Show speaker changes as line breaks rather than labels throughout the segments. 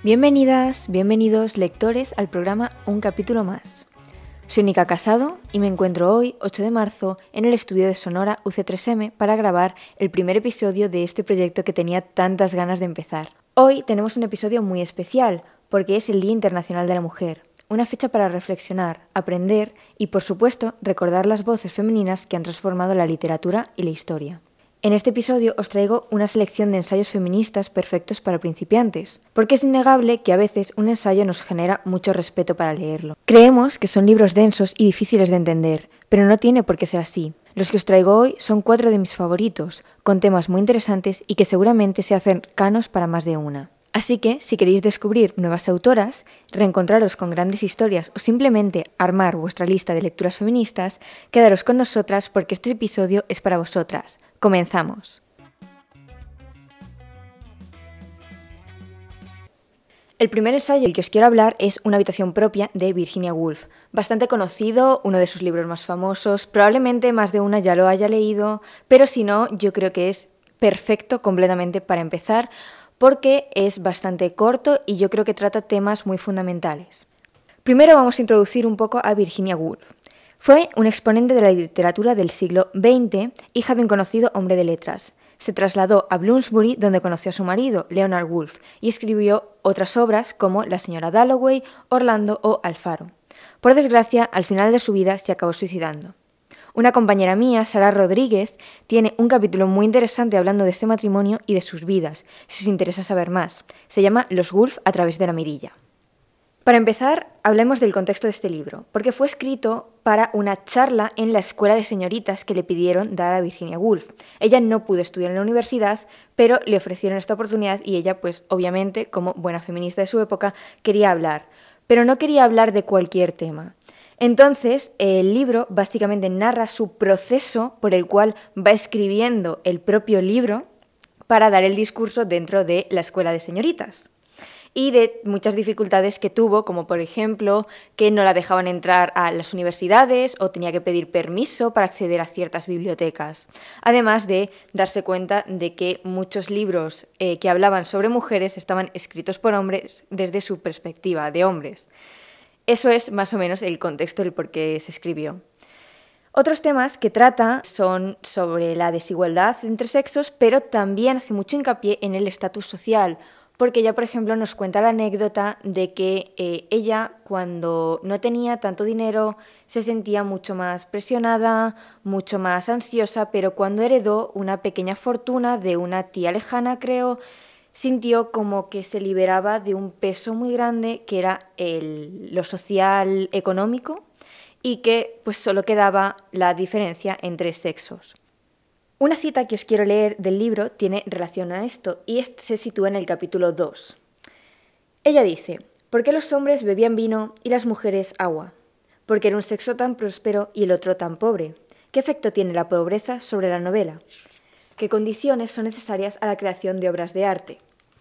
Bienvenidas, bienvenidos lectores al programa Un capítulo más. Soy Nika Casado y me encuentro hoy, 8 de marzo, en el estudio de Sonora UC3M para grabar el primer episodio de este proyecto que tenía tantas ganas de empezar. Hoy tenemos un episodio muy especial porque es el Día Internacional de la Mujer, una fecha para reflexionar, aprender y, por supuesto, recordar las voces femeninas que han transformado la literatura y la historia. En este episodio os traigo una selección de ensayos feministas perfectos para principiantes, porque es innegable que a veces un ensayo nos genera mucho respeto para leerlo. Creemos que son libros densos y difíciles de entender, pero no tiene por qué ser así. Los que os traigo hoy son 4 de mis favoritos, con temas muy interesantes y que seguramente se hacen cercanos para más de una. Así que, si queréis descubrir nuevas autoras, reencontraros con grandes historias o simplemente armar vuestra lista de lecturas feministas, quedaros con nosotras porque este episodio es para vosotras. ¡Comenzamos! El primer ensayo del que os quiero hablar es Una habitación propia de Virginia Woolf. Bastante conocido, uno de sus libros más famosos, probablemente más de una ya lo haya leído, pero si no, yo creo que es perfecto completamente para empezar, porque es bastante corto y yo creo que trata temas muy fundamentales. Primero vamos a introducir un poco a Virginia Woolf. Fue un exponente de la literatura del siglo XX, hija de un conocido hombre de letras. Se trasladó a Bloomsbury, donde conoció a su marido, Leonard Woolf, y escribió otras obras como La señora Dalloway, Orlando o Alfaro. Por desgracia, al final de su vida se acabó suicidando. Una compañera mía, Sara Rodríguez, tiene un capítulo muy interesante hablando de este matrimonio y de sus vidas, si os interesa saber más. Se llama Los Woolf a través de la mirilla. Para empezar, hablemos del contexto de este libro, porque fue escrito para una charla en la escuela de señoritas que le pidieron dar a Virginia Woolf. Ella no pudo estudiar en la universidad, pero le ofrecieron esta oportunidad y ella, pues obviamente, como buena feminista de su época, quería hablar. Pero no quería hablar de cualquier tema. Entonces, el libro básicamente narra su proceso por el cual va escribiendo el propio libro para dar el discurso dentro de la escuela de señoritas. Y de muchas dificultades que tuvo, como por ejemplo que no la dejaban entrar a las universidades o tenía que pedir permiso para acceder a ciertas bibliotecas. Además de darse cuenta de que muchos libros que hablaban sobre mujeres estaban escritos por hombres desde su perspectiva de hombres. Eso es más o menos el contexto del por qué se escribió. Otros temas que trata son sobre la desigualdad entre sexos, pero también hace mucho hincapié en el estatus social, porque ella, por ejemplo, nos cuenta la anécdota de que ella, cuando no tenía tanto dinero, se sentía mucho más presionada, mucho más ansiosa, pero cuando heredó una pequeña fortuna de una tía lejana, creo, sintió como que se liberaba de un peso muy grande que era lo social económico y que pues solo quedaba la diferencia entre sexos. Una cita que os quiero leer del libro tiene relación a esto y se sitúa en el capítulo 2. Ella dice: ¿por qué los hombres bebían vino y las mujeres agua? ¿Por qué era un sexo tan próspero y el otro tan pobre? ¿Qué efecto tiene la pobreza sobre la novela? ¿Qué condiciones son necesarias a la creación de obras de arte?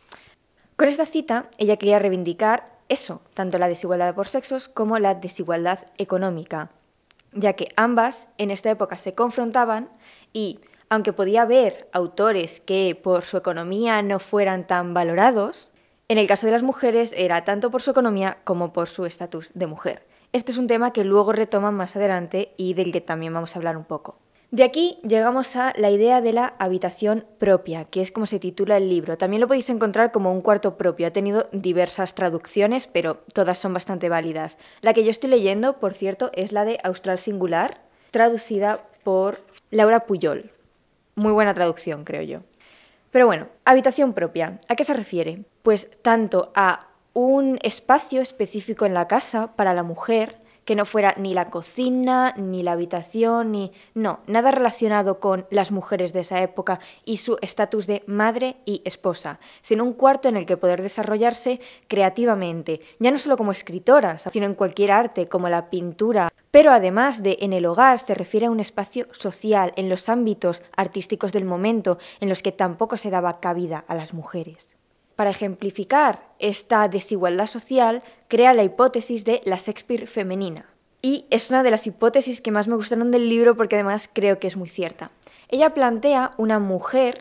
Con esta cita, ella quería reivindicar eso, tanto la desigualdad por sexos como la desigualdad económica, ya que ambas en esta época se confrontaban y, aunque podía haber autores que por su economía no fueran tan valorados, en el caso de las mujeres era tanto por su economía como por su estatus de mujer. Este es un tema que luego retoman más adelante y del que también vamos a hablar un poco. De aquí llegamos a la idea de la habitación propia, que es como se titula el libro. También lo podéis encontrar como un cuarto propio. Ha tenido diversas traducciones, pero todas son bastante válidas. La que yo estoy leyendo, por cierto, es la de Austral Singular, traducida por Laura Puyol. Muy buena traducción, creo yo. Pero bueno, habitación propia, ¿a qué se refiere? Pues tanto a un espacio específico en la casa para la mujer, que no fuera ni la cocina, ni la habitación, nada relacionado con las mujeres de esa época y su estatus de madre y esposa, sino un cuarto en el que poder desarrollarse creativamente, ya no solo como escritoras, sino en cualquier arte como la pintura. Pero además de en el hogar, se refiere a un espacio social, en los ámbitos artísticos del momento, en los que tampoco se daba cabida a las mujeres. Para ejemplificar esta desigualdad social, crea la hipótesis de la Shakespeare femenina. Y es una de las hipótesis que más me gustaron del libro porque además creo que es muy cierta. Ella plantea una mujer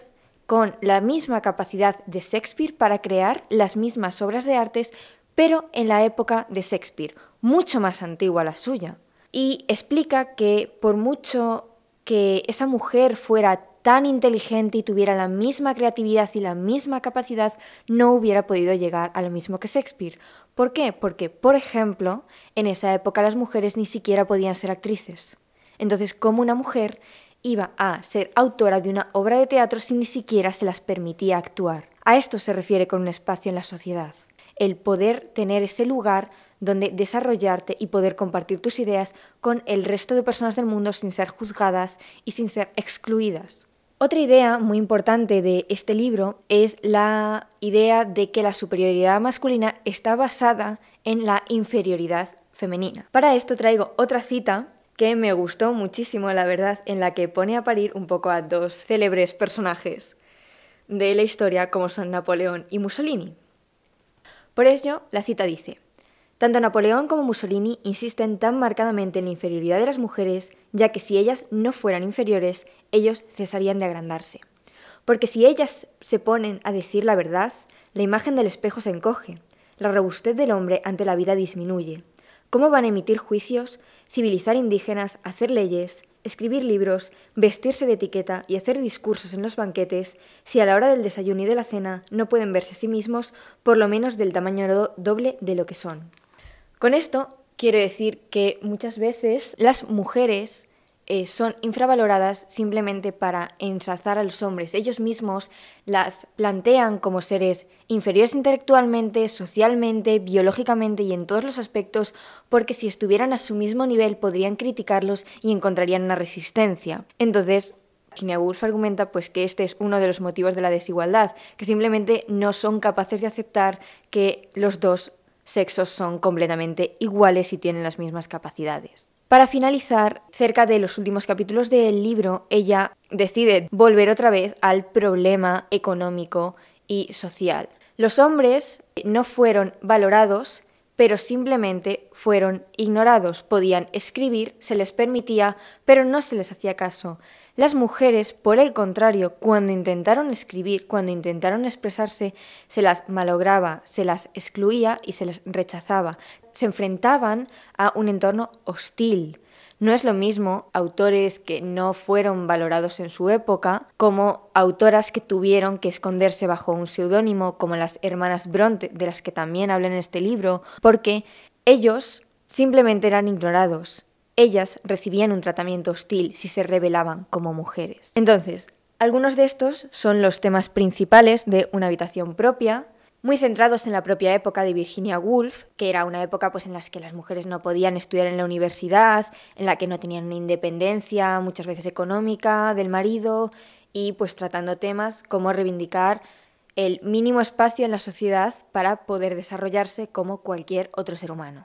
con la misma capacidad de Shakespeare para crear las mismas obras de arte, pero en la época de Shakespeare, mucho más antigua la suya. Y explica que por mucho que esa mujer fuera tan inteligente y tuviera la misma creatividad y la misma capacidad, no hubiera podido llegar a lo mismo que Shakespeare. ¿Por qué? Porque, por ejemplo, en esa época las mujeres ni siquiera podían ser actrices. Entonces, ¿cómo una mujer iba a ser autora de una obra de teatro si ni siquiera se las permitía actuar? A esto se refiere con un espacio en la sociedad. El poder tener ese lugar donde desarrollarte y poder compartir tus ideas con el resto de personas del mundo sin ser juzgadas y sin ser excluidas. Otra idea muy importante de este libro es la idea de que la superioridad masculina está basada en la inferioridad femenina. Para esto traigo otra cita que me gustó muchísimo, la verdad, en la que pone a parir un poco a dos célebres personajes de la historia como son Napoleón y Mussolini. Por ello, la cita dice: tanto Napoleón como Mussolini insisten tan marcadamente en la inferioridad de las mujeres, ya que si ellas no fueran inferiores, ellos cesarían de agrandarse. Porque si ellas se ponen a decir la verdad, la imagen del espejo se encoge, la robustez del hombre ante la vida disminuye. ¿Cómo van a emitir juicios, civilizar indígenas, hacer leyes, escribir libros, vestirse de etiqueta y hacer discursos en los banquetes, si a la hora del desayuno y de la cena no pueden verse a sí mismos por lo menos del tamaño doble de lo que son? Con esto quiero decir que muchas veces las mujeres son infravaloradas simplemente para ensalzar a los hombres. Ellos mismos las plantean como seres inferiores intelectualmente, socialmente, biológicamente y en todos los aspectos, porque si estuvieran a su mismo nivel podrían criticarlos y encontrarían una resistencia. Entonces, Virginia Woolf argumenta pues, que este es uno de los motivos de la desigualdad, que simplemente no son capaces de aceptar que los dos sexos son completamente iguales y tienen las mismas capacidades. Para finalizar, cerca de los últimos capítulos del libro, ella decide volver otra vez al problema económico y social. Los hombres no fueron valorados, pero simplemente fueron ignorados. Podían escribir, se les permitía, pero no se les hacía caso. Las mujeres, por el contrario, cuando intentaron escribir, cuando intentaron expresarse, se las malograba, se las excluía y se les rechazaba. Se enfrentaban a un entorno hostil. No es lo mismo autores que no fueron valorados en su época como autoras que tuvieron que esconderse bajo un seudónimo, como las hermanas Bronte, de las que también hablan en este libro, porque ellos simplemente eran ignorados. Ellas recibían un tratamiento hostil si se revelaban como mujeres. Entonces, algunos de estos son los temas principales de Una habitación propia, muy centrados en la propia época de Virginia Woolf, que era una época pues, en la que las mujeres no podían estudiar en la universidad, en la que no tenían una independencia, muchas veces económica, del marido, y pues tratando temas como reivindicar el mínimo espacio en la sociedad para poder desarrollarse como cualquier otro ser humano.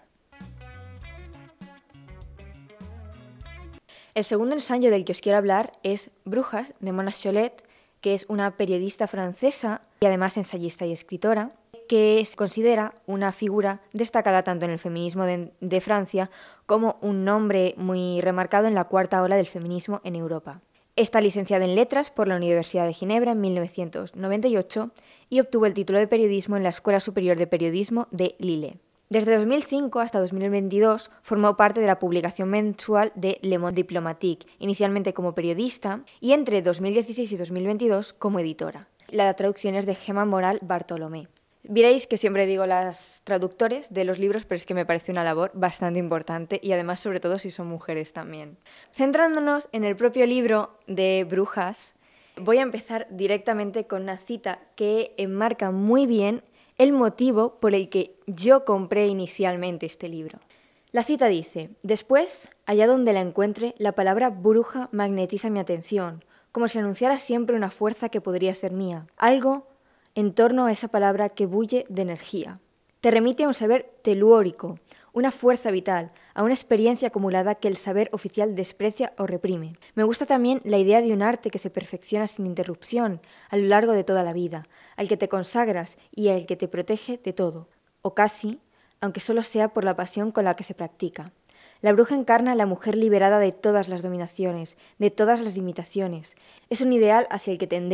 El segundo ensayo del que os quiero hablar es Brujas, de Mona Chollet, que es una periodista francesa y además ensayista y escritora, que se considera una figura destacada tanto en el feminismo de Francia como un nombre muy remarcado en la cuarta ola del feminismo en Europa. Está licenciada en Letras por la Universidad de Ginebra en 1998 y obtuvo el título de Periodismo en la Escuela Superior de Periodismo de Lille. Desde 2005 hasta 2022 formó parte de la publicación mensual de Le Monde Diplomatique, inicialmente como periodista y entre 2016 y 2022 como editora. La traducción es de Gemma Moral Bartolomé. Veréis que siempre digo las traductores de los libros, pero es que me parece una labor bastante importante y además sobre todo si son mujeres también. Centrándonos en el propio libro de Brujas, voy a empezar directamente con una cita que enmarca muy bien el motivo por el que yo compré inicialmente este libro. La cita dice: «Después, allá donde la encuentre, la palabra bruja magnetiza mi atención, como si anunciara siempre una fuerza que podría ser mía, algo en torno a esa palabra que bulle de energía. Te remite a un saber telúrico, una fuerza vital, a una experiencia acumulada que el saber oficial desprecia o reprime. Me gusta también la idea de un arte que se perfecciona sin interrupción a lo largo de toda la vida, al que te consagras y al que te protege de todo, o casi, aunque solo sea por la pasión con la que se practica. La bruja encarna a la mujer liberada de todas las dominaciones, de todas las limitaciones. Es un ideal hacia el que tender,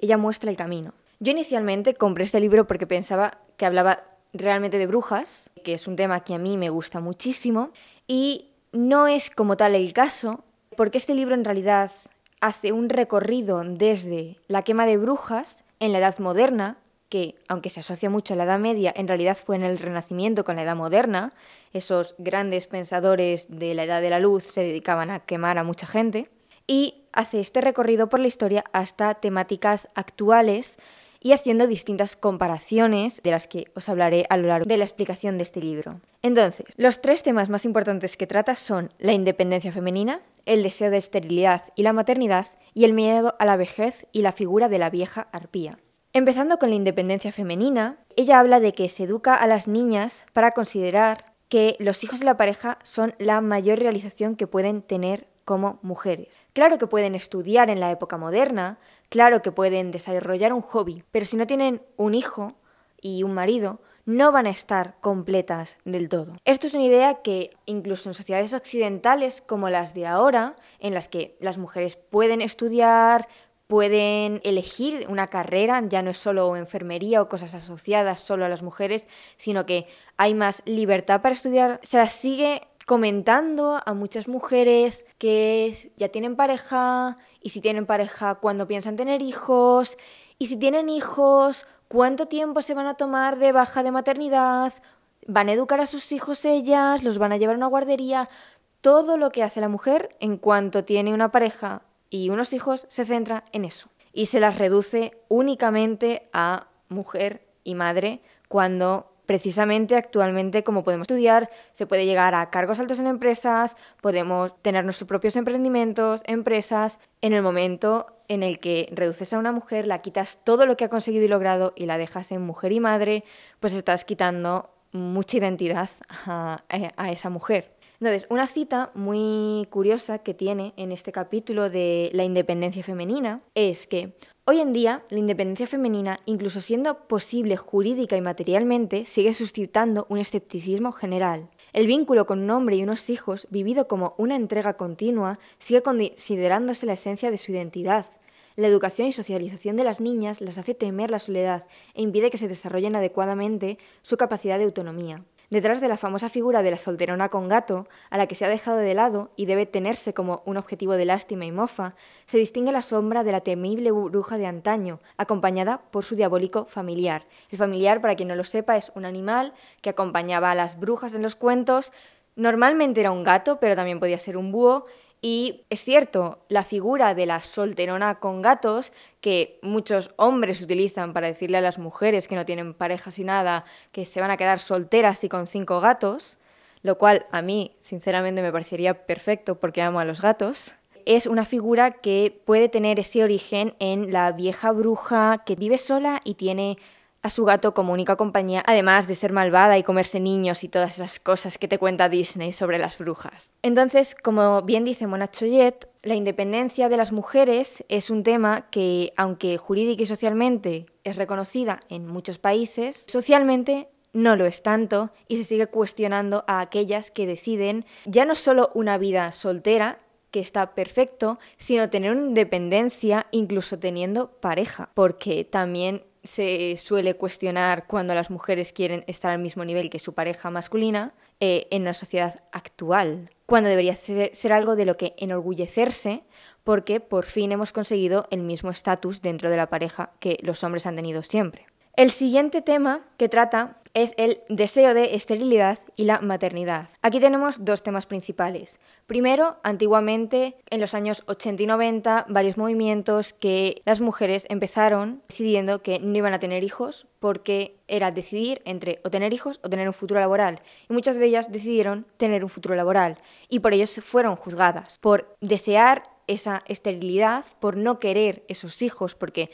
ella muestra el camino. Yo inicialmente compré este libro porque pensaba que hablaba realmente de brujas, que es un tema que a mí me gusta muchísimo, y no es como tal el caso, porque este libro en realidad hace un recorrido desde la quema de brujas en la Edad Moderna, que aunque se asocia mucho a la Edad Media, en realidad fue en el Renacimiento con la Edad Moderna. Esos grandes pensadores de la Edad de la Luz se dedicaban a quemar a mucha gente, y hace este recorrido por la historia hasta temáticas actuales y haciendo distintas comparaciones de las que os hablaré a lo largo de la explicación de este libro. Entonces, los 3 temas más importantes que trata son la independencia femenina, el deseo de esterilidad y la maternidad, y el miedo a la vejez y la figura de la vieja arpía. Empezando con la independencia femenina, ella habla de que se educa a las niñas para considerar que los hijos de la pareja son la mayor realización que pueden tener como mujeres. Claro que pueden estudiar en la época moderna, claro que pueden desarrollar un hobby, pero si no tienen un hijo y un marido, no van a estar completas del todo. Esto es una idea que incluso en sociedades occidentales como las de ahora, en las que las mujeres pueden estudiar, pueden elegir una carrera, ya no es solo enfermería o cosas asociadas solo a las mujeres, sino que hay más libertad para estudiar, se las sigue comentando a muchas mujeres que ya tienen pareja, y si tienen pareja, ¿cuándo piensan tener hijos? Y si tienen hijos, ¿cuánto tiempo se van a tomar de baja de maternidad? ¿Van a educar a sus hijos ellas? ¿Los van a llevar a una guardería? Todo lo que hace la mujer en cuanto tiene una pareja y unos hijos se centra en eso. Y se las reduce únicamente a mujer y madre cuando precisamente actualmente, como podemos estudiar, se puede llegar a cargos altos en empresas, podemos tener nuestros propios emprendimientos, empresas. En el momento en el que reduces a una mujer, la quitas todo lo que ha conseguido y logrado y la dejas en mujer y madre, pues estás quitando mucha identidad a esa mujer. Entonces, una cita muy curiosa que tiene en este capítulo de la independencia femenina es que hoy en día la independencia femenina, incluso siendo posible jurídica y materialmente, sigue suscitando un escepticismo general. El vínculo con un hombre y unos hijos, vivido como una entrega continua, sigue considerándose la esencia de su identidad. La educación y socialización de las niñas las hace temer la soledad e impide que se desarrollen adecuadamente su capacidad de autonomía. Detrás de la famosa figura de la solterona con gato, a la que se ha dejado de lado y debe tenerse como un objetivo de lástima y mofa, se distingue la sombra de la temible bruja de antaño, acompañada por su diabólico familiar. El familiar, para quien no lo sepa, es un animal que acompañaba a las brujas en los cuentos. Normalmente era un gato, pero también podía ser un búho. Y es cierto, la figura de la solterona con gatos, que muchos hombres utilizan para decirle a las mujeres que no tienen parejas y nada, que se van a quedar solteras y con 5 gatos, lo cual a mí, sinceramente, me parecería perfecto porque amo a los gatos, es una figura que puede tener ese origen en la vieja bruja que vive sola y tiene a su gato como única compañía, además de ser malvada y comerse niños y todas esas cosas que te cuenta Disney sobre las brujas. Entonces, como bien dice Mona Chollet, la independencia de las mujeres es un tema que, aunque jurídica y socialmente es reconocida en muchos países, socialmente no lo es tanto y se sigue cuestionando a aquellas que deciden ya no solo una vida soltera, que está perfecto, sino tener una independencia incluso teniendo pareja, porque también se suele cuestionar cuando las mujeres quieren estar al mismo nivel que su pareja masculina en la sociedad actual, cuando debería ser algo de lo que enorgullecerse porque por fin hemos conseguido el mismo estatus dentro de la pareja que los hombres han tenido siempre. El siguiente tema que trata es el deseo de esterilidad y la maternidad. Aquí tenemos 2 temas principales. Primero, antiguamente, en los años 80 y 90, varios movimientos que las mujeres empezaron decidiendo que no iban a tener hijos porque era decidir entre o tener hijos o tener un futuro laboral. Y muchas de ellas decidieron tener un futuro laboral y por ello fueron juzgadas por desear esa esterilidad, por no querer esos hijos, porque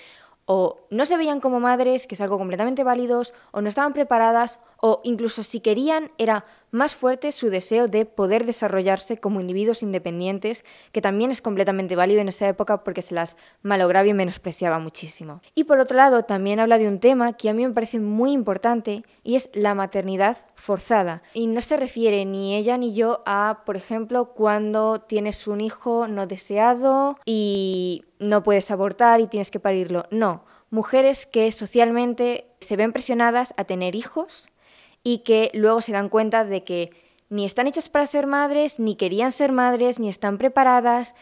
o no se veían como madres, que es algo completamente válido, o no estaban preparadas, o incluso si querían era más fuerte su deseo de poder desarrollarse como individuos independientes, que también es completamente válido en esa época porque se las malograba y menospreciaba muchísimo. Y por otro lado, también habla de un tema que a mí me parece muy importante y es la maternidad forzada. Y no se refiere ni ella ni yo a, por ejemplo, cuando tienes un hijo no deseado y no puedes abortar y tienes que parirlo. No, mujeres que socialmente se ven presionadas a tener hijos y que luego se dan cuenta de que ni están hechas para ser madres, ni querían ser madres, ni están preparadas.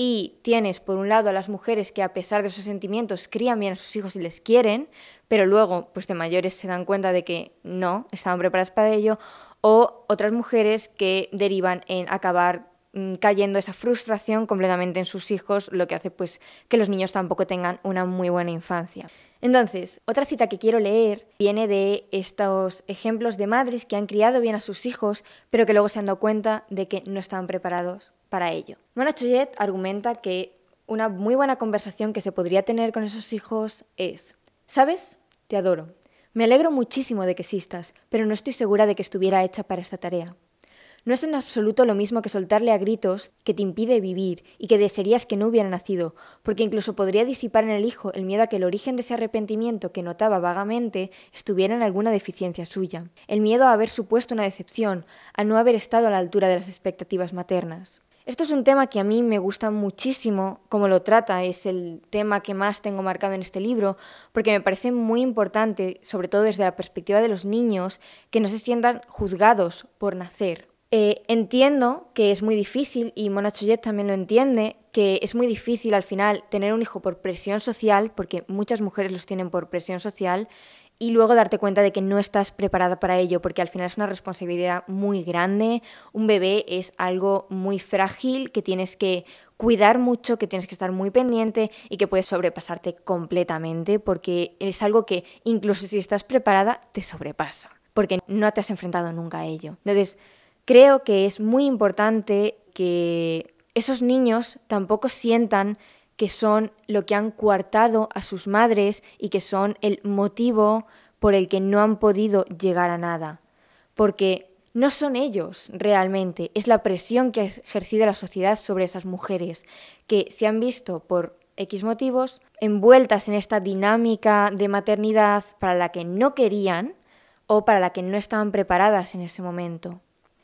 Y tienes, por un lado, a las mujeres que a pesar de sus sentimientos crían bien a sus hijos y les quieren, pero luego, pues de mayores se dan cuenta de que no estaban preparadas para ello, o otras mujeres que derivan en acabar cayendo esa frustración completamente en sus hijos, lo que hace pues que los niños tampoco tengan una muy buena infancia. Entonces, otra cita que quiero leer viene de estos ejemplos de madres que han criado bien a sus hijos, pero que luego se han dado cuenta de que no estaban preparados para ello. Mona Chollet argumenta que una muy buena conversación que se podría tener con esos hijos es: ¿sabes? Te adoro. Me alegro muchísimo de que existas, pero no estoy segura de que estuviera hecha para esta tarea. No es en absoluto lo mismo que soltarle a gritos que te impide vivir y que desearías que no hubiera nacido, porque incluso podría disipar en el hijo el miedo a que el origen de ese arrepentimiento que notaba vagamente estuviera en alguna deficiencia suya, el miedo a haber supuesto una decepción, a no haber estado a la altura de las expectativas maternas. Esto es un tema que a mí me gusta muchísimo, como lo trata, es el tema que más tengo marcado en este libro, porque me parece muy importante, sobre todo desde la perspectiva de los niños, que no se sientan juzgados por nacer. Entiendo que es muy difícil, y Mona Chollet también lo entiende, que es muy difícil al final tener un hijo por presión social, porque muchas mujeres los tienen por presión social, y luego darte cuenta de que no estás preparada para ello, porque al final es una responsabilidad muy grande. Un bebé es algo muy frágil, que tienes que cuidar mucho, que tienes que estar muy pendiente y que puedes sobrepasarte completamente, porque es algo que incluso si estás preparada te sobrepasa, porque no te has enfrentado nunca a ello. Entonces, creo que es muy importante que esos niños tampoco sientan que son lo que han coartado a sus madres y que son el motivo por el que no han podido llegar a nada. Porque no son ellos realmente, es la presión que ha ejercido la sociedad sobre esas mujeres, que se han visto por X motivos envueltas en esta dinámica de maternidad para la que no querían o para la que no estaban preparadas en ese momento.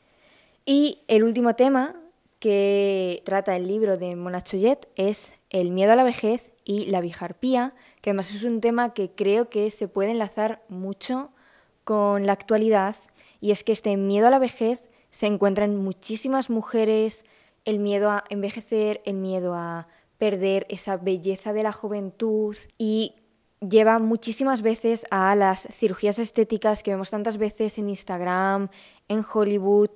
Y el último tema que trata el libro de Mona Chollet es el miedo a la vejez y la bijarpía, que además es un tema que creo que se puede enlazar mucho con la actualidad, y es que este miedo a la vejez se encuentra en muchísimas mujeres, el miedo a envejecer, el miedo a perder esa belleza de la juventud, y lleva muchísimas veces a las cirugías estéticas que vemos tantas veces en Instagram, en Hollywood,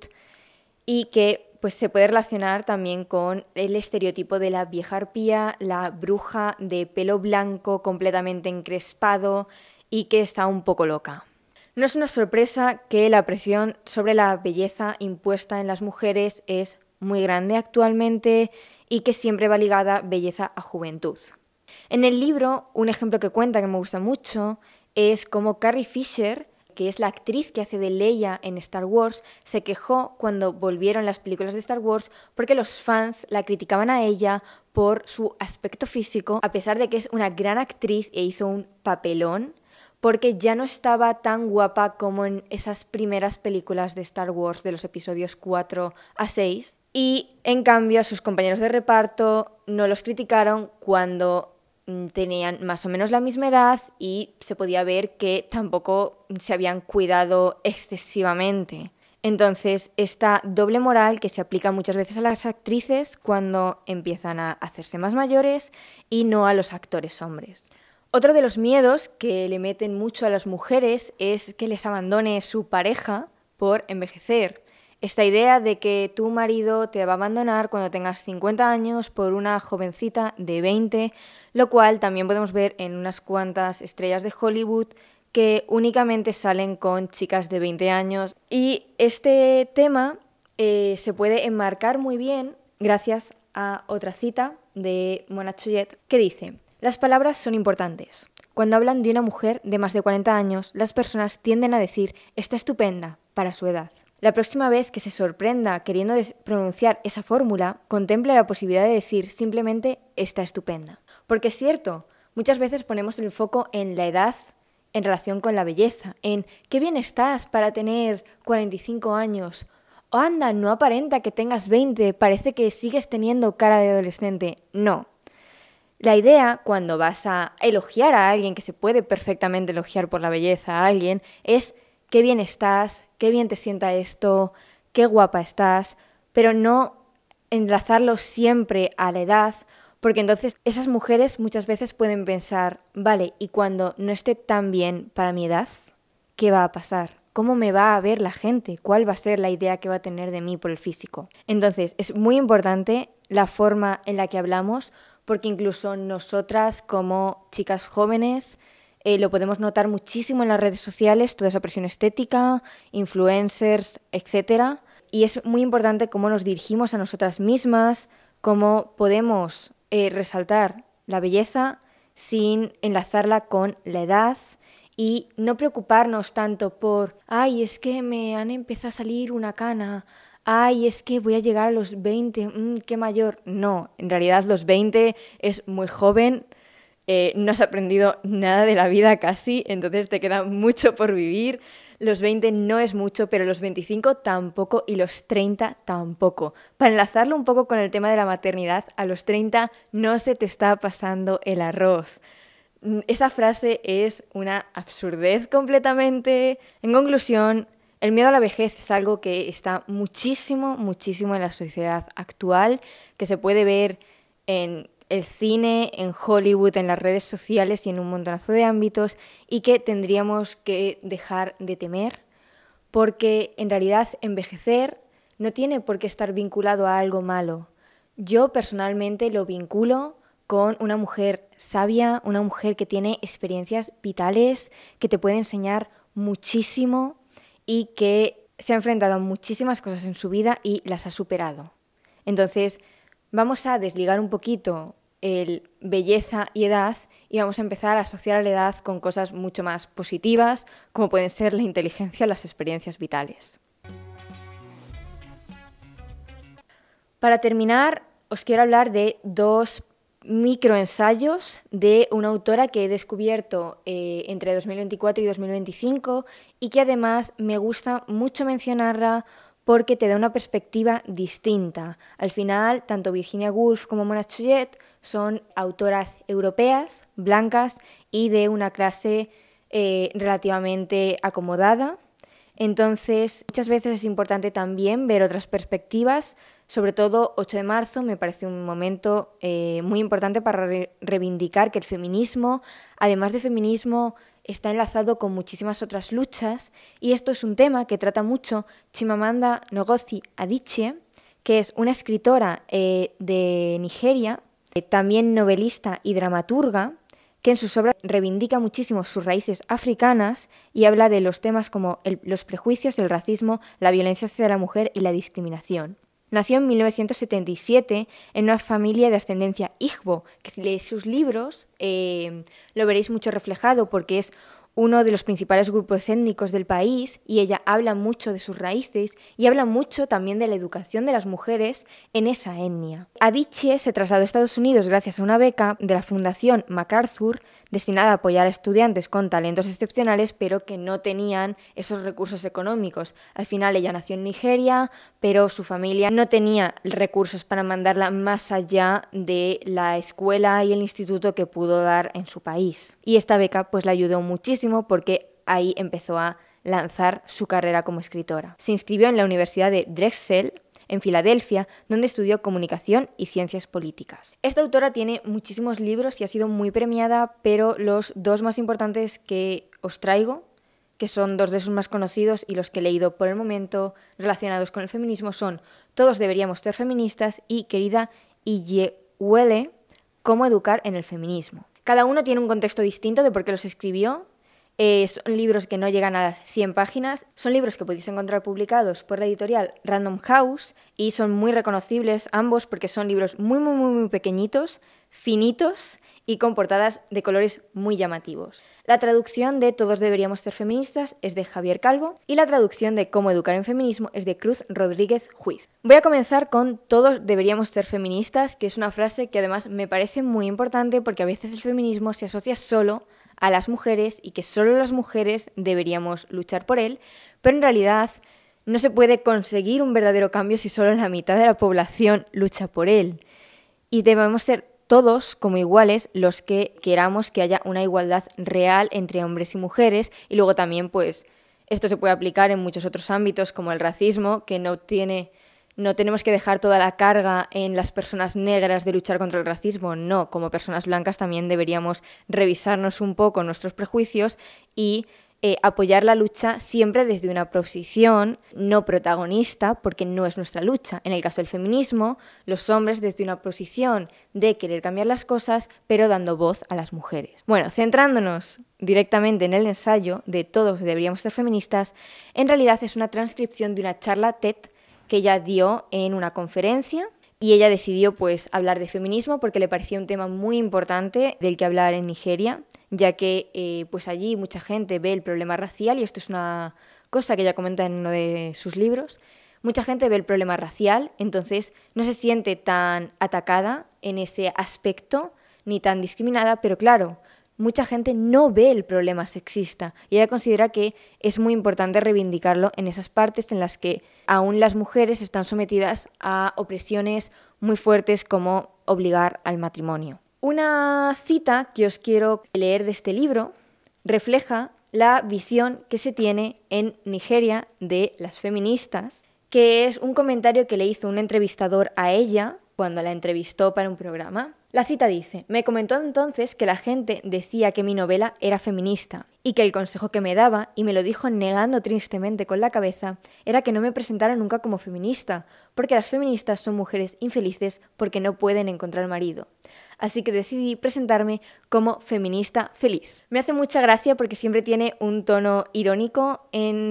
y que pues se puede relacionar también con el estereotipo de la vieja arpía, la bruja de pelo blanco completamente encrespado y que está un poco loca. No es una sorpresa que la presión sobre la belleza impuesta en las mujeres es muy grande actualmente y que siempre va ligada belleza a juventud. En el libro, un ejemplo que cuenta que me gusta mucho es cómo Carrie Fisher, que es la actriz que hace de Leia en Star Wars, se quejó cuando volvieron las películas de Star Wars porque los fans la criticaban a ella por su aspecto físico, a pesar de que es una gran actriz e hizo un papelón, porque ya no estaba tan guapa como en esas primeras películas de Star Wars de los episodios 4 a 6. Y en cambio a sus compañeros de reparto no los criticaron cuando tenían más o menos la misma edad y se podía ver que tampoco se habían cuidado excesivamente. Entonces, esta doble moral que se aplica muchas veces a las actrices cuando empiezan a hacerse más mayores y no a los actores hombres. Otro de los miedos que le meten mucho a las mujeres es que les abandone su pareja por envejecer. Esta idea de que tu marido te va a abandonar cuando tengas 50 años por una jovencita de 20, lo cual también podemos ver en unas cuantas estrellas de Hollywood que únicamente salen con chicas de 20 años. Y este tema se puede enmarcar muy bien gracias a otra cita de Mona Chollet que dice: las palabras son importantes. Cuando hablan de una mujer de más de 40 años, las personas tienden a decir «está estupenda» para su edad. La próxima vez que se sorprenda queriendo pronunciar esa fórmula, contemple la posibilidad de decir simplemente está estupenda. Porque es cierto, muchas veces ponemos el foco en la edad en relación con la belleza, en qué bien estás para tener 45 años, o anda, no aparenta que tengas 20, parece que sigues teniendo cara de adolescente. No. La idea, cuando vas a elogiar a alguien, que se puede perfectamente elogiar por la belleza a alguien, es qué bien estás, qué bien te sienta esto, qué guapa estás, pero no enlazarlo siempre a la edad, porque entonces esas mujeres muchas veces pueden pensar, vale, ¿y cuando no esté tan bien para mi edad? ¿Qué va a pasar? ¿Cómo me va a ver la gente? ¿Cuál va a ser la idea que va a tener de mí por el físico? Entonces, es muy importante la forma en la que hablamos, porque incluso nosotras como chicas jóvenes lo podemos notar muchísimo en las redes sociales, toda esa presión estética, influencers, etc. Y es muy importante cómo nos dirigimos a nosotras mismas, cómo podemos resaltar la belleza sin enlazarla con la edad y no preocuparnos tanto por, ay, es que me han empezado a salir una cana, ay, es que voy a llegar a los 20, qué mayor. No, en realidad los 20 es muy joven, no has aprendido nada de la vida casi, entonces te queda mucho por vivir. Los 20 no es mucho, pero los 25 tampoco y los 30 tampoco. Para enlazarlo un poco con el tema de la maternidad, a los 30 no se te está pasando el arroz. Esa frase es una absurdez completamente. En conclusión, el miedo a la vejez es algo que está muchísimo, muchísimo en la sociedad actual, que se puede ver en el cine, en Hollywood, en las redes sociales y en un montonazo de ámbitos, y que tendríamos que dejar de temer, porque en realidad envejecer no tiene por qué estar vinculado a algo malo. Yo personalmente lo vinculo con una mujer sabia, una mujer que tiene experiencias vitales, que te puede enseñar muchísimo y que se ha enfrentado a muchísimas cosas en su vida y las ha superado. Entonces, vamos a desligar un poquito el belleza y edad y vamos a empezar a asociar a la edad con cosas mucho más positivas, como pueden ser la inteligencia o las experiencias vitales. Para terminar, os quiero hablar de 2 microensayos de una autora que he descubierto entre 2024 y 2025 y que además me gusta mucho mencionarla porque te da una perspectiva distinta. Al final, tanto Virginia Woolf como Mona Chollet son autoras europeas, blancas y de una clase relativamente acomodada. Entonces, muchas veces es importante también ver otras perspectivas. Sobre todo, 8 de marzo me parece un momento muy importante para reivindicar que el feminismo, además de feminismo, está enlazado con muchísimas otras luchas, y esto es un tema que trata mucho Chimamanda Ngozi Adichie, que es una escritora de Nigeria, también novelista y dramaturga, que en sus obras reivindica muchísimo sus raíces africanas y habla de los temas como los prejuicios, el racismo, la violencia hacia la mujer y la discriminación. Nació en 1977 en una familia de ascendencia Igbo, que si leéis sus libros lo veréis mucho reflejado porque es uno de los principales grupos étnicos del país y ella habla mucho de sus raíces y habla mucho también de la educación de las mujeres en esa etnia. Adichie se trasladó a Estados Unidos gracias a una beca de la Fundación MacArthur destinada a apoyar a estudiantes con talentos excepcionales pero que no tenían esos recursos económicos. Al final ella nació en Nigeria, pero su familia no tenía recursos para mandarla más allá de la escuela y el instituto que pudo dar en su país. Y esta beca pues la ayudó muchísimo porque ahí empezó a lanzar su carrera como escritora. Se inscribió en la Universidad de Drexel, en Filadelfia, donde estudió comunicación y ciencias políticas. Esta autora tiene muchísimos libros y ha sido muy premiada, pero los 2 más importantes que os traigo, que son 2 de sus más conocidos y los que he leído por el momento relacionados con el feminismo, son Todos deberíamos ser feministas y Querida Iyewele, Cómo educar en el feminismo. Cada uno tiene un contexto distinto de por qué los escribió Son libros que no llegan a las 100 páginas. Son libros que podéis encontrar publicados por la editorial Random House y son muy reconocibles ambos porque son libros muy, muy, muy, muy pequeñitos, finitos y con portadas de colores muy llamativos. La traducción de Todos deberíamos ser feministas es de Javier Calvo y la traducción de Cómo educar en feminismo es de Cruz Rodríguez Juiz. Voy a comenzar con Todos deberíamos ser feministas, que es una frase que además me parece muy importante porque a veces el feminismo se asocia solo a las mujeres y que solo las mujeres deberíamos luchar por él, pero en realidad no se puede conseguir un verdadero cambio si solo la mitad de la población lucha por él. Y debemos ser todos como iguales los que queramos que haya una igualdad real entre hombres y mujeres, y luego también pues esto se puede aplicar en muchos otros ámbitos como el racismo, que no tenemos que dejar toda la carga en las personas negras de luchar contra el racismo, no, como personas blancas también deberíamos revisarnos un poco nuestros prejuicios y apoyar la lucha siempre desde una posición no protagonista, porque no es nuestra lucha. En el caso del feminismo, los hombres desde una posición de querer cambiar las cosas, pero dando voz a las mujeres. Bueno, centrándonos directamente en el ensayo de Todos deberíamos ser feministas, en realidad es una transcripción de una charla TED que ella dio en una conferencia y ella decidió pues hablar de feminismo porque le parecía un tema muy importante del que hablar en Nigeria, ya que pues allí mucha gente ve el problema racial y esto es una cosa que ella comenta en uno de sus libros. Mucha gente ve el problema racial, entonces no se siente tan atacada en ese aspecto ni tan discriminada, pero claro, mucha gente no ve el problema sexista y ella considera que es muy importante reivindicarlo en esas partes en las que aún las mujeres están sometidas a opresiones muy fuertes como obligar al matrimonio. Una cita que os quiero leer de este libro refleja la visión que se tiene en Nigeria de las feministas, que es un comentario que le hizo un entrevistador a ella cuando la entrevistó para un programa. La cita dice: me comentó entonces que la gente decía que mi novela era feminista y que el consejo que me daba, y me lo dijo negando tristemente con la cabeza, era que no me presentara nunca como feminista, porque las feministas son mujeres infelices porque no pueden encontrar marido. Así que decidí presentarme como feminista feliz. Me hace mucha gracia porque siempre tiene un tono irónico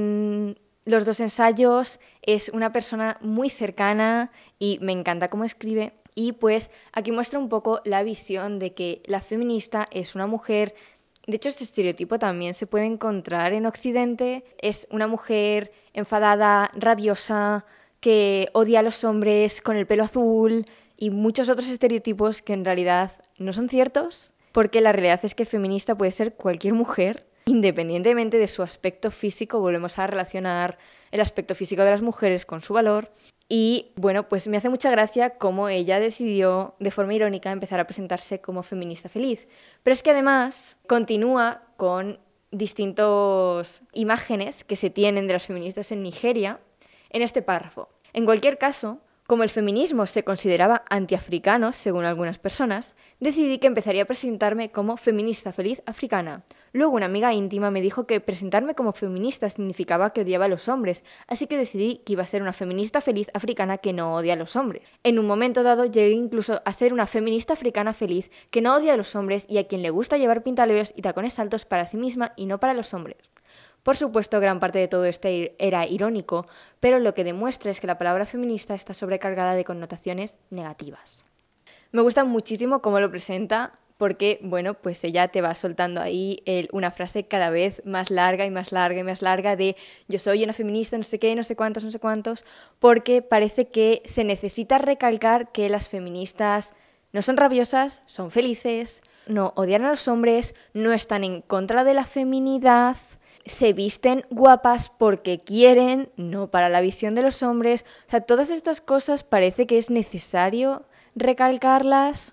en los dos ensayos, es una persona muy cercana y me encanta cómo escribe. Y pues aquí muestra un poco la visión de que la feminista es una mujer. De hecho, este estereotipo también se puede encontrar en Occidente. Es una mujer enfadada, rabiosa, que odia a los hombres con el pelo azul y muchos otros estereotipos que en realidad no son ciertos, porque la realidad es que feminista puede ser cualquier mujer, independientemente de su aspecto físico. Volvemos a relacionar el aspecto físico de las mujeres con su valor. Y bueno, pues me hace mucha gracia cómo ella decidió, de forma irónica, empezar a presentarse como feminista feliz. Pero es que además continúa con distintas imágenes que se tienen de las feministas en Nigeria en este párrafo. En cualquier caso, como el feminismo se consideraba antiafricano, según algunas personas, decidí que empezaría a presentarme como feminista feliz africana. Luego una amiga íntima me dijo que presentarme como feminista significaba que odiaba a los hombres, así que decidí que iba a ser una feminista feliz africana que no odia a los hombres. En un momento dado llegué incluso a ser una feminista africana feliz que no odia a los hombres y a quien le gusta llevar pintalabios y tacones altos para sí misma y no para los hombres. Por supuesto, gran parte de todo esto era irónico, pero lo que demuestra es que la palabra feminista está sobrecargada de connotaciones negativas. Me gusta muchísimo cómo lo presenta, porque, bueno, pues ella te va soltando ahí una frase cada vez más larga y más larga y más larga de yo soy una feminista, no sé qué, no sé cuántos, porque parece que se necesita recalcar que las feministas no son rabiosas, son felices, no odian a los hombres, no están en contra de la feminidad, se visten guapas porque quieren, no para la visión de los hombres. O sea, todas estas cosas parece que es necesario recalcarlas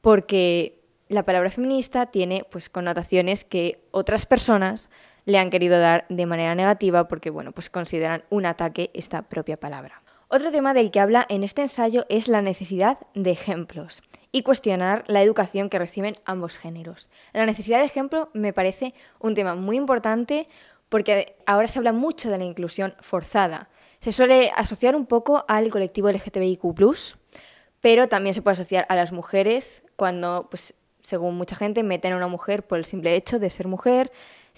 porque la palabra feminista tiene pues connotaciones que otras personas le han querido dar de manera negativa porque, bueno, pues consideran un ataque esta propia palabra. Otro tema del que habla en este ensayo es la necesidad de ejemplos y cuestionar la educación que reciben ambos géneros. La necesidad de ejemplo me parece un tema muy importante porque ahora se habla mucho de la inclusión forzada. Se suele asociar un poco al colectivo LGTBIQ+, pero también se puede asociar a las mujeres cuando, pues, según mucha gente, meten a una mujer por el simple hecho de ser mujer,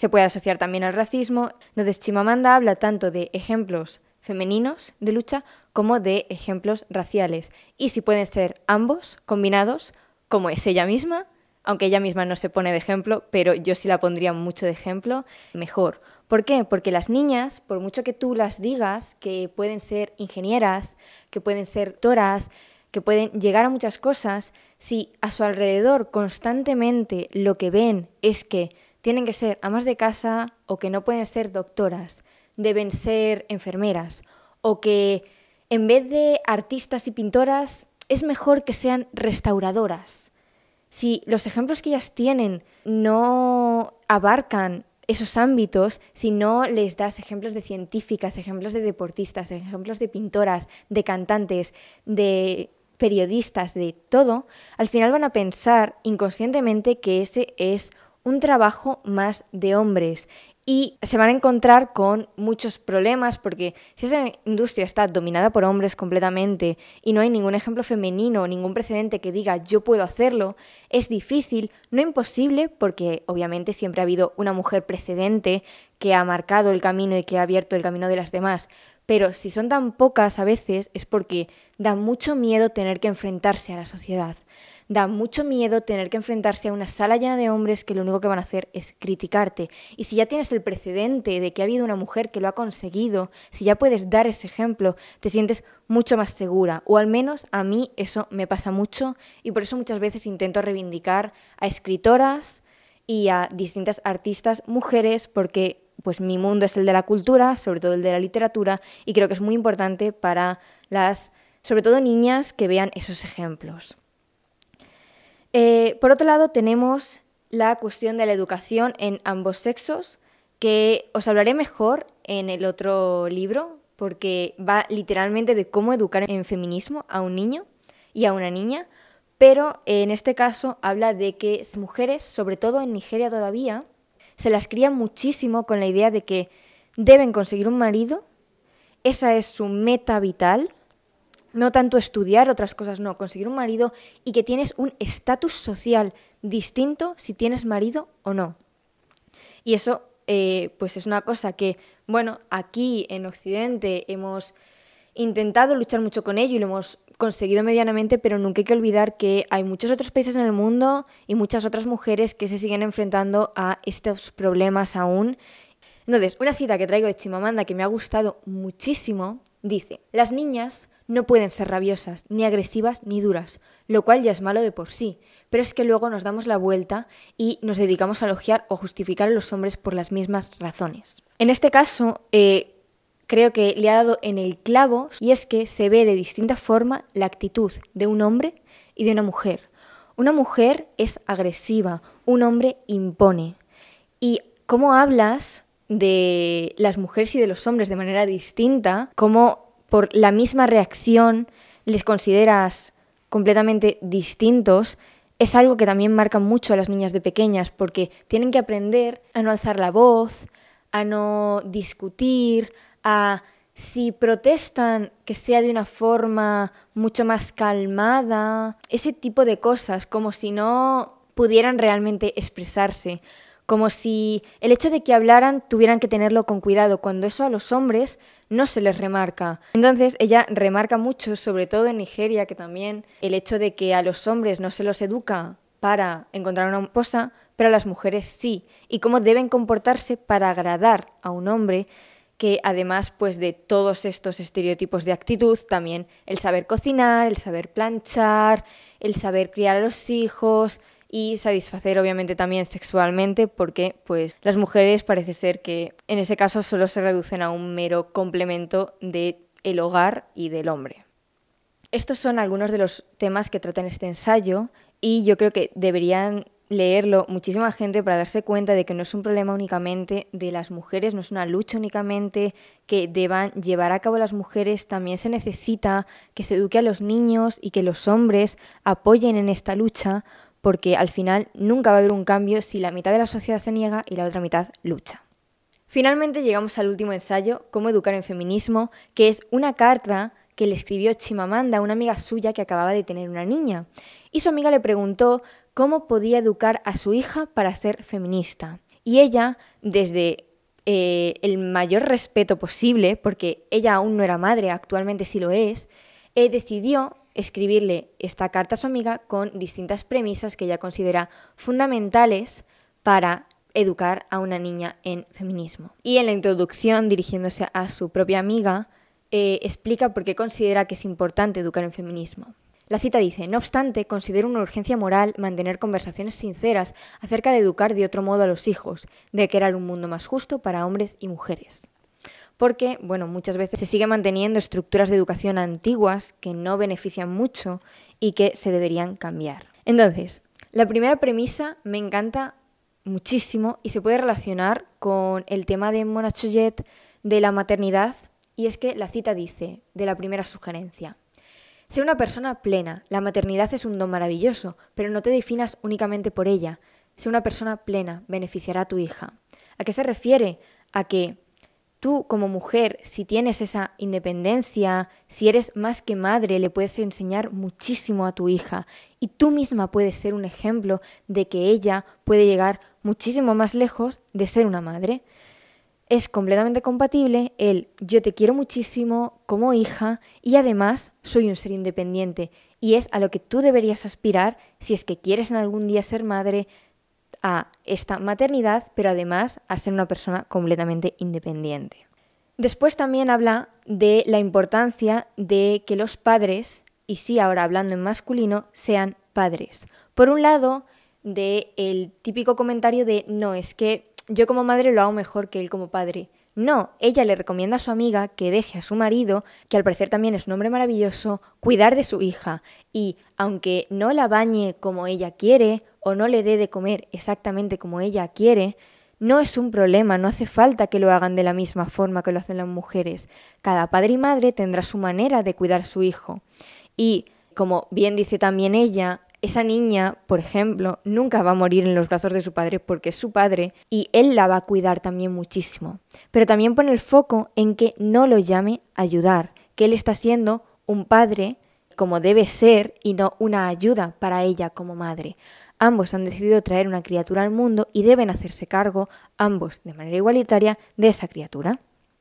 se puede asociar también al racismo. Entonces Chimamanda habla tanto de ejemplos femeninos de lucha como de ejemplos raciales. Y si pueden ser ambos combinados, como es ella misma, aunque ella misma no se pone de ejemplo, pero yo sí la pondría mucho de ejemplo, mejor. ¿Por qué? Porque las niñas, por mucho que tú las digas, que pueden ser ingenieras, que pueden ser doctoras, que pueden llegar a muchas cosas, si a su alrededor constantemente lo que ven es que tienen que ser amas de casa o que no pueden ser doctoras, deben ser enfermeras, o que en vez de artistas y pintoras es mejor que sean restauradoras. Si los ejemplos que ellas tienen no abarcan esos ámbitos, si no les das ejemplos de científicas, ejemplos de deportistas, ejemplos de pintoras, de cantantes, de periodistas, de todo, al final van a pensar inconscientemente que ese es un trabajo más de hombres y se van a encontrar con muchos problemas porque si esa industria está dominada por hombres completamente y no hay ningún ejemplo femenino, ningún precedente que diga yo puedo hacerlo, es difícil, no imposible, porque obviamente siempre ha habido una mujer precedente que ha marcado el camino y que ha abierto el camino de las demás, pero si son tan pocas a veces es porque da mucho miedo tener que enfrentarse a la sociedad. Da mucho miedo tener que enfrentarse a una sala llena de hombres que lo único que van a hacer es criticarte. Y si ya tienes el precedente de que ha habido una mujer que lo ha conseguido, si ya puedes dar ese ejemplo, te sientes mucho más segura. O al menos a mí eso me pasa mucho y por eso muchas veces intento reivindicar a escritoras y a distintas artistas mujeres porque pues mi mundo es el de la cultura, sobre todo el de la literatura, y creo que es muy importante para las, sobre todo niñas, que vean esos ejemplos. Por otro lado, tenemos la cuestión de la educación en ambos sexos, que os hablaré mejor en el otro libro, porque va literalmente de cómo educar en feminismo a un niño y a una niña, pero en este caso habla de que las mujeres, sobre todo en Nigeria todavía, se las cría muchísimo con la idea de que deben conseguir un marido, esa es su meta vital. No tanto estudiar otras cosas, no, conseguir un marido y que tienes un estatus social distinto si tienes marido o no. Y eso pues es una cosa que, bueno, aquí en Occidente hemos intentado luchar mucho con ello y lo hemos conseguido medianamente, pero nunca hay que olvidar que hay muchos otros países en el mundo y muchas otras mujeres que se siguen enfrentando a estos problemas aún. Entonces, una cita que traigo de Chimamanda que me ha gustado muchísimo, dice: las niñas no pueden ser rabiosas, ni agresivas, ni duras, lo cual ya es malo de por sí, pero es que luego nos damos la vuelta y nos dedicamos a elogiar o justificar a los hombres por las mismas razones. En este caso, creo que le ha dado en el clavo, y es que se ve de distinta forma la actitud de un hombre y de una mujer. Una mujer es agresiva, un hombre impone. Y cómo hablas de las mujeres y de los hombres de manera distinta, cómo por la misma reacción les consideras completamente distintos, es algo que también marca mucho a las niñas de pequeñas, porque tienen que aprender a no alzar la voz, a no discutir, a si protestan que sea de una forma mucho más calmada, ese tipo de cosas, como si no pudieran realmente expresarse, como si el hecho de que hablaran tuvieran que tenerlo con cuidado, cuando eso a los hombres no se les remarca. Entonces ella remarca mucho, sobre todo en Nigeria, que también el hecho de que a los hombres no se los educa para encontrar una esposa, pero a las mujeres sí, y cómo deben comportarse para agradar a un hombre, que además pues de todos estos estereotipos de actitud, también el saber cocinar, el saber planchar, el saber criar a los hijos y satisfacer obviamente también sexualmente, porque pues las mujeres parece ser que en ese caso solo se reducen a un mero complemento del hogar y del hombre. Estos son algunos de los temas que trata en este ensayo y yo creo que deberían leerlo muchísima gente para darse cuenta de que no es un problema únicamente de las mujeres, no es una lucha únicamente que deban llevar a cabo las mujeres, también se necesita que se eduque a los niños y que los hombres apoyen en esta lucha, porque al final nunca va a haber un cambio si la mitad de la sociedad se niega y la otra mitad lucha. Finalmente llegamos al último ensayo, Cómo educar en feminismo, que es una carta que le escribió Chimamanda a una amiga suya que acababa de tener una niña. Y su amiga le preguntó cómo podía educar a su hija para ser feminista. Y ella, desde el mayor respeto posible, porque ella aún no era madre, actualmente sí lo es, decidió escribirle esta carta a su amiga con distintas premisas que ella considera fundamentales para educar a una niña en feminismo. Y en la introducción, dirigiéndose a su propia amiga, explica por qué considera que es importante educar en feminismo. La cita dice: no obstante, considero una urgencia moral mantener conversaciones sinceras acerca de educar de otro modo a los hijos, de crear un mundo más justo para hombres y mujeres. Porque, muchas veces se sigue manteniendo estructuras de educación antiguas que no benefician mucho y que se deberían cambiar. Entonces, la primera premisa me encanta muchísimo y se puede relacionar con el tema de Mona Chollet de la maternidad, y es que la cita dice, de la primera sugerencia: sé una persona plena, la maternidad es un don maravilloso, pero no te definas únicamente por ella. Sé una persona plena, beneficiará a tu hija. ¿A qué se refiere? A que tú como mujer, si tienes esa independencia, si eres más que madre, le puedes enseñar muchísimo a tu hija y tú misma puedes ser un ejemplo de que ella puede llegar muchísimo más lejos de ser una madre. Es completamente compatible el yo te quiero muchísimo como hija y además soy un ser independiente, y es a lo que tú deberías aspirar si es que quieres en algún día ser madre, a esta maternidad, pero además a ser una persona completamente independiente. Después también habla de la importancia de que los padres, y sí, ahora hablando en masculino, sean padres. Por un lado, del típico comentario de no, es que yo como madre lo hago mejor que él como padre. No, ella le recomienda a su amiga que deje a su marido, que al parecer también es un hombre maravilloso, cuidar de su hija, y aunque no la bañe como ella quiere o no le dé de comer exactamente como ella quiere, no es un problema, no hace falta que lo hagan de la misma forma que lo hacen las mujeres. Cada padre y madre tendrá su manera de cuidar a su hijo. Y, como bien dice también ella, esa niña, por ejemplo, nunca va a morir en los brazos de su padre porque es su padre y él la va a cuidar también muchísimo. Pero también pone el foco en que no lo llame ayudar, que él está siendo un padre como debe ser y no una ayuda para ella como madre. Ambos han decidido traer una criatura al mundo y deben hacerse cargo, ambos de manera igualitaria, de esa criatura.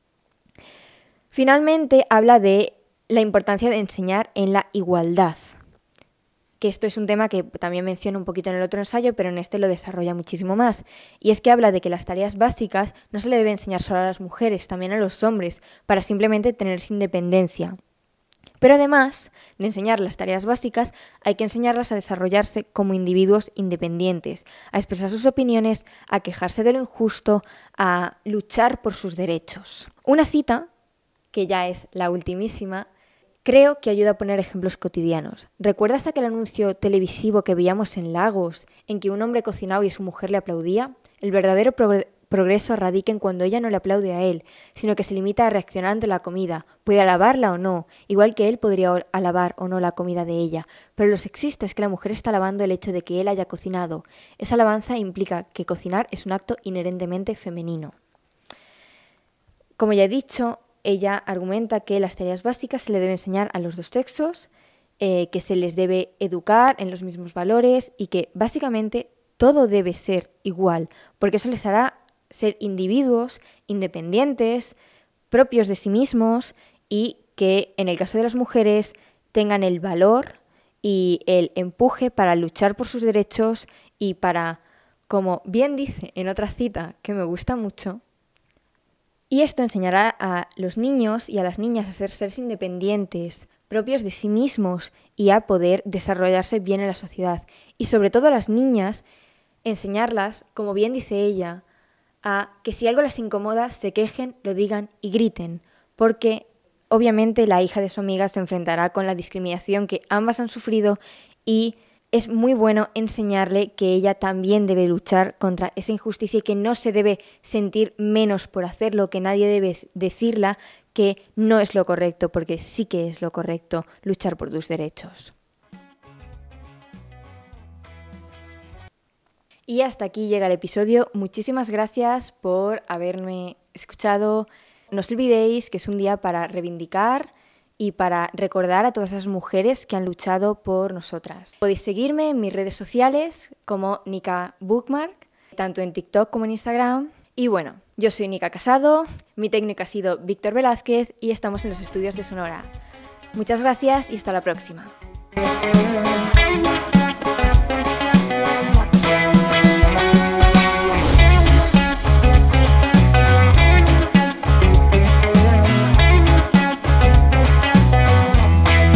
Finalmente, habla de la importancia de enseñar en la igualdad, que esto es un tema que también menciona un poquito en el otro ensayo, pero en este lo desarrolla muchísimo más. Y es que habla de que las tareas básicas no se le debe enseñar solo a las mujeres, también a los hombres, para simplemente tener esa independencia. Pero además de enseñar las tareas básicas, hay que enseñarlas a desarrollarse como individuos independientes, a expresar sus opiniones, a quejarse de lo injusto, a luchar por sus derechos. Una cita, que ya es la ultimísima, creo que ayuda a poner ejemplos cotidianos. ¿Recuerdas aquel anuncio televisivo que veíamos en Lagos, en que un hombre cocinaba y su mujer le aplaudía? El verdadero progreso radica en cuando ella no le aplaude a él, sino que se limita a reaccionar ante la comida. Puede alabarla o no, igual que él podría alabar o no la comida de ella. Pero lo sexista es que la mujer está alabando el hecho de que él haya cocinado. Esa alabanza implica que cocinar es un acto inherentemente femenino. Como ya he dicho, ella argumenta que las tareas básicas se le debe enseñar a los dos sexos, que se les debe educar en los mismos valores y que básicamente todo debe ser igual, porque eso les hará ser individuos independientes, propios de sí mismos y que en el caso de las mujeres tengan el valor y el empuje para luchar por sus derechos y para, como bien dice en otra cita que me gusta mucho, y esto enseñará a los niños y a las niñas a ser seres independientes, propios de sí mismos y a poder desarrollarse bien en la sociedad. Y sobre todo a las niñas, enseñarlas, como bien dice ella, a que si algo les incomoda, se quejen, lo digan y griten, porque obviamente la hija de su amiga se enfrentará con la discriminación que ambas han sufrido y es muy bueno enseñarle que ella también debe luchar contra esa injusticia y que no se debe sentir menos por hacerlo, que nadie debe decirla que no es lo correcto, porque sí que es lo correcto luchar por tus derechos. Y hasta aquí llega el episodio. Muchísimas gracias por haberme escuchado. No os olvidéis que es un día para reivindicar y para recordar a todas esas mujeres que han luchado por nosotras. Podéis seguirme en mis redes sociales como Nika Bookmark tanto en TikTok como en Instagram. Y bueno, yo soy Nika Casado, mi técnico ha sido Víctor Velázquez y estamos en los estudios de Sonora. Muchas gracias y hasta la próxima.